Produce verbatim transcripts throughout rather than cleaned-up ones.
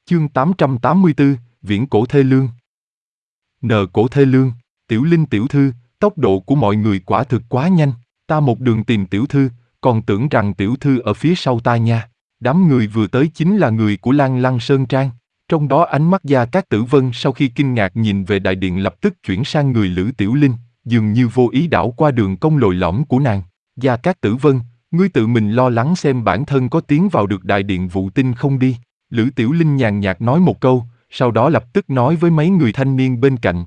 Chương tám trăm tám mươi tư, Viễn cổ thê lương. Nờ cổ thê lương, Tiểu Linh tiểu thư, tốc độ của mọi người quả thực quá nhanh, ta một đường tìm tiểu thư, còn tưởng rằng tiểu thư ở phía sau ta nha. Đám người vừa tới chính là người của Lan Lăng Sơn Trang, trong đó ánh mắt Gia Cát Tử Vân sau khi kinh ngạc nhìn về đại điện lập tức chuyển sang người Lữ Tiểu Linh, dường như vô ý đảo qua đường cong lồi lõm của nàng. Gia Cát Tử Vân, ngươi tự mình lo lắng xem bản thân có tiến vào được đại điện Vụ Tinh không đi. Lữ Tiểu Linh nhàn nhạt nói một câu, sau đó lập tức nói với mấy người thanh niên bên cạnh.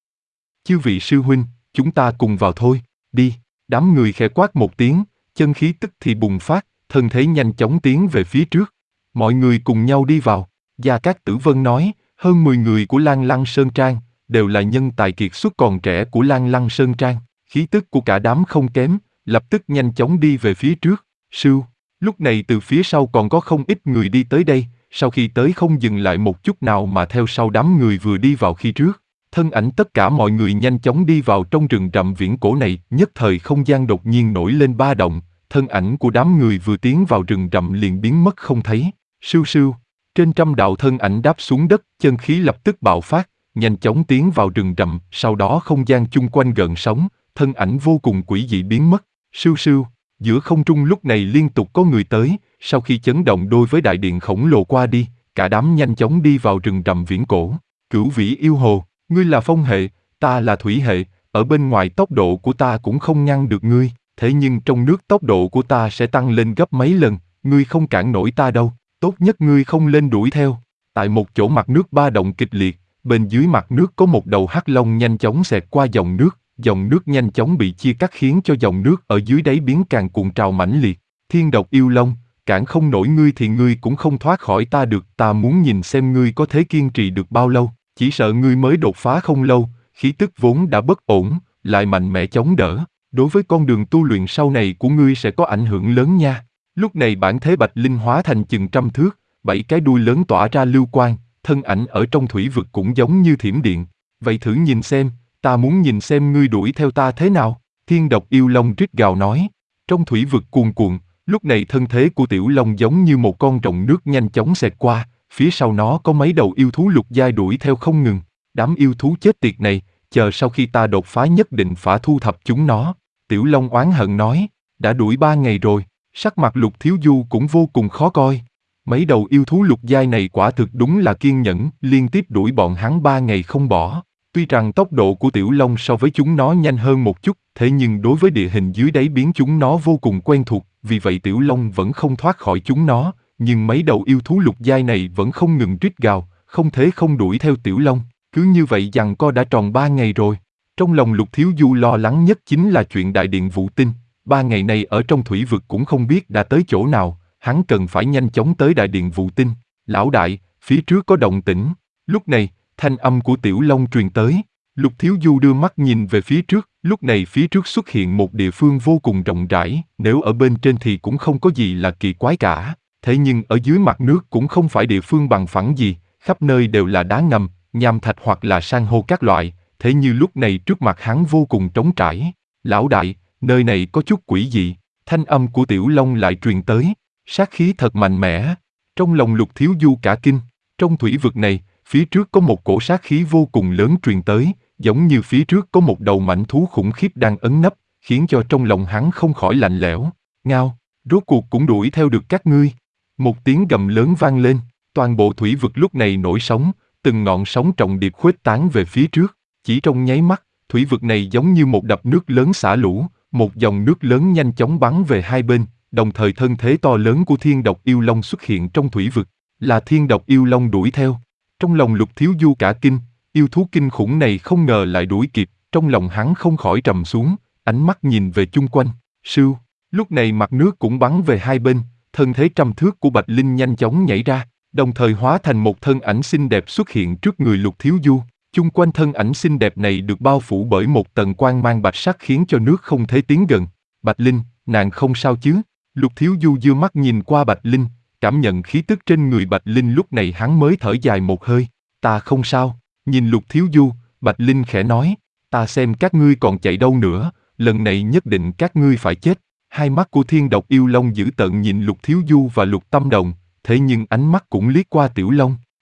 Chư vị sư huynh, chúng ta cùng vào thôi, đi. Đám người khẽ quát một tiếng, chân khí tức thì bùng phát, thân thế nhanh chóng tiến về phía trước. Mọi người cùng nhau đi vào. Gia Cát Tử Vân nói, hơn mười người của Lan Lăng Sơn Trang, đều là nhân tài kiệt xuất còn trẻ của Lan Lăng Sơn Trang. Khí tức của cả đám không kém, lập tức nhanh chóng đi về phía trước. Sưu, lúc này từ phía sau còn có không ít người đi tới đây, sau khi tới không dừng lại một chút nào mà theo sau đám người vừa đi vào khi trước. Thân ảnh tất cả mọi người nhanh chóng đi vào trong rừng rậm viễn cổ này, nhất thời không gian đột nhiên nổi lên ba động, thân ảnh của đám người vừa tiến vào rừng rậm liền biến mất không thấy. Sưu sưu, trên trăm đạo thân ảnh đáp xuống đất, chân khí lập tức bạo phát, nhanh chóng tiến vào rừng rậm, sau đó không gian chung quanh gợn sóng, thân ảnh vô cùng quỷ dị biến mất. Sưu sưu, giữa không trung lúc này liên tục có người tới, sau khi chấn động đối với đại điện khổng lồ qua đi, cả đám nhanh chóng đi vào rừng rậm viễn cổ. Cửu Vĩ yêu hồ, ngươi là phong hệ, ta là thủy hệ, ở bên ngoài tốc độ của ta cũng không ngăn được ngươi, thế nhưng trong nước tốc độ của ta sẽ tăng lên gấp mấy lần, ngươi không cản nổi ta đâu, tốt nhất ngươi không lên đuổi theo. Tại một chỗ mặt nước ba động kịch liệt, bên dưới mặt nước có một đầu hắc long nhanh chóng xẹt qua dòng nước, dòng nước nhanh chóng bị chia cắt khiến cho dòng nước ở dưới đáy biến càng cuộn trào mãnh liệt. Thiên độc yêu long, cản không nổi ngươi thì ngươi cũng không thoát khỏi ta được, ta muốn nhìn xem ngươi có thể kiên trì được bao lâu, chỉ sợ ngươi mới đột phá không lâu, khí tức vốn đã bất ổn, lại mạnh mẽ chống đỡ, đối với con đường tu luyện sau này của ngươi sẽ có ảnh hưởng lớn nha. Lúc này bản thế Bạch Linh hóa thành chừng trăm thước, bảy cái đuôi lớn tỏa ra lưu quang, thân ảnh ở trong thủy vực cũng giống như thiểm điện. Vậy thử nhìn xem, ta muốn nhìn xem ngươi đuổi theo ta thế nào. Thiên độc yêu long rít gào nói. Trong thủy vực cuồn cuộn, lúc này thân thế của tiểu long giống như một con rồng nước nhanh chóng xẹt qua, phía sau nó có mấy đầu yêu thú lục giai đuổi theo không ngừng. Đám yêu thú chết tiệt này, chờ sau khi ta đột phá nhất định phải thu thập chúng nó. Tiểu long oán hận nói, đã đuổi ba ngày rồi, sắc mặt Lục Thiếu Du cũng vô cùng khó coi. Mấy đầu yêu thú lục giai này quả thực đúng là kiên nhẫn, liên tiếp đuổi bọn hắn ba ngày không bỏ. Tuy rằng tốc độ của tiểu long so với chúng nó nhanh hơn một chút, thế nhưng đối với địa hình dưới đáy biển chúng nó vô cùng quen thuộc, vì vậy tiểu long vẫn không thoát khỏi chúng nó, nhưng mấy đầu yêu thú lục giai này vẫn không ngừng rít gào, không thể không đuổi theo tiểu long. Cứ như vậy giằng co đã tròn ba ngày rồi. Trong lòng Lục Thiếu Du lo lắng nhất chính là chuyện đại điện Vụ Tinh, ba ngày này ở trong thủy vực cũng không biết đã tới chỗ nào, hắn cần phải nhanh chóng tới đại điện Vụ Tinh. Lão đại, phía trước có động tĩnh. Lúc này, thanh âm của tiểu long truyền tới. Lục Thiếu Du đưa mắt nhìn về phía trước, lúc này phía trước xuất hiện một địa phương vô cùng rộng rãi, nếu ở bên trên thì cũng không có gì là kỳ quái cả, thế nhưng ở dưới mặt nước cũng không phải địa phương bằng phẳng gì, khắp nơi đều là đá ngầm, nham thạch hoặc là san hô các loại, thế như lúc này trước mặt hắn vô cùng trống trải. Lão đại, nơi này có chút quỷ dị, thanh âm của tiểu long lại truyền tới, sát khí thật mạnh mẽ. Trong lòng Lục Thiếu Du cả kinh, trong thủy vực này, phía trước có một cổ sát khí vô cùng lớn truyền tới, giống như phía trước có một đầu mãnh thú khủng khiếp đang ẩn nấp, khiến cho trong lòng hắn không khỏi lạnh lẽo. Ngao, rốt cuộc cũng đuổi theo được các ngươi. Một tiếng gầm lớn vang lên, toàn bộ thủy vực lúc này nổi sóng, từng ngọn sóng trọng điệp khuếch tán về phía trước. Chỉ trong nháy mắt, thủy vực này giống như một đập nước lớn xả lũ, một dòng nước lớn nhanh chóng bắn về hai bên, đồng thời thân thế to lớn của thiên độc yêu long xuất hiện trong thủy vực, là thiên độc yêu long đuổi theo. Trong lòng Lục Thiếu Du cả kinh, yêu thú kinh khủng này không ngờ lại đuổi kịp, trong lòng hắn không khỏi trầm xuống, ánh mắt nhìn về chung quanh. Sưu, lúc này mặt nước cũng bắn về hai bên, thân thế trăm thước của Bạch Linh nhanh chóng nhảy ra, đồng thời hóa thành một thân ảnh xinh đẹp xuất hiện trước người Lục Thiếu Du. Chung quanh thân ảnh xinh đẹp này được bao phủ bởi một tầng quang mang bạch sắc khiến cho nước không thể tiến gần. Bạch Linh, nàng không sao chứ? Lục Thiếu Du giơ mắt nhìn qua Bạch Linh, cảm nhận khí tức trên người Bạch Linh lúc này hắn mới thở dài một hơi. Ta không sao. Nhìn Lục Thiếu Du, Bạch Linh khẽ nói, ta xem các ngươi còn chạy đâu nữa, lần này nhất định các ngươi phải chết. Hai mắt của thiên độc yêu long dữ tợn nhìn Lục Thiếu Du và Lục Tâm Đồng, thế nhưng ánh mắt cũng liếc qua Tiểu Long.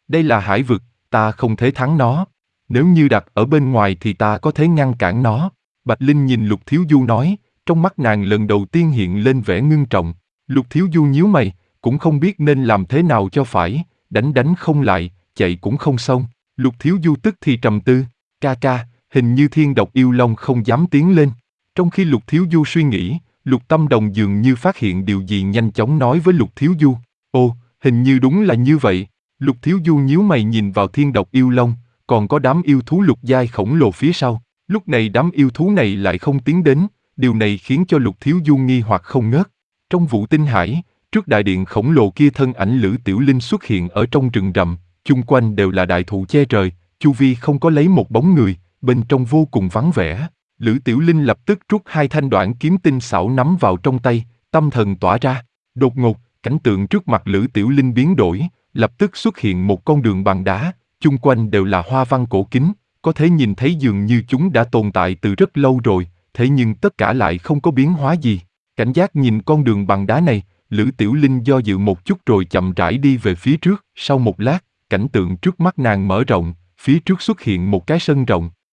Đây là hải vực, ta không thể thắng nó. Nếu như đặt ở bên ngoài thì ta có thể ngăn cản nó. Bạch Linh nhìn Lục Thiếu Du nói, trong mắt nàng lần đầu tiên hiện lên vẻ ngưng trọng. Lục Thiếu Du nhíu mày, cũng không biết nên làm thế nào cho phải, đánh đánh không lại, chạy cũng không xong. Lục Thiếu Du tức thì trầm tư, ca ca, hình như Thiên Độc Yêu Long không dám tiến lên. Trong khi Lục Thiếu Du suy nghĩ, Lục Tâm Đồng dường như phát hiện điều gì nhanh chóng nói với Lục Thiếu Du. Ồ, hình như đúng là như vậy. Lục Thiếu Du nhíu mày nhìn vào Thiên Độc Yêu Long, còn có đám yêu thú lục giai khổng lồ phía sau. Lúc này đám yêu thú này lại không tiến đến, điều này khiến cho Lục Thiếu Du nghi hoặc không ngớt. Trong Vũ Tinh Hải, trước đại điện khổng lồ kia thân ảnh Lữ Tiểu Linh xuất hiện ở trong rừng rậm, chung quanh đều là đại thụ che trời, chu vi không có lấy một bóng người, bên trong vô cùng vắng vẻ. Lữ Tiểu Linh lập tức rút hai thanh đoạn kiếm tinh xảo nắm vào trong tay, tâm thần tỏa ra. Đột ngột, cảnh tượng trước mặt Lữ Tiểu Linh biến đổi, lập tức xuất hiện một con đường bằng đá, chung quanh đều là hoa văn cổ kính, có thể nhìn thấy dường như chúng đã tồn tại từ rất lâu rồi, thế nhưng tất cả lại không có biến hóa gì. Cảnh giác nhìn con đường bằng đá này, Lữ Tiểu Linh do dự một chút rồi chậm rãi đi về phía trước, sau một lát, cảnh tượng trước mắt nàng mở rộng, phía trước xuất hiện một cái sân rộng,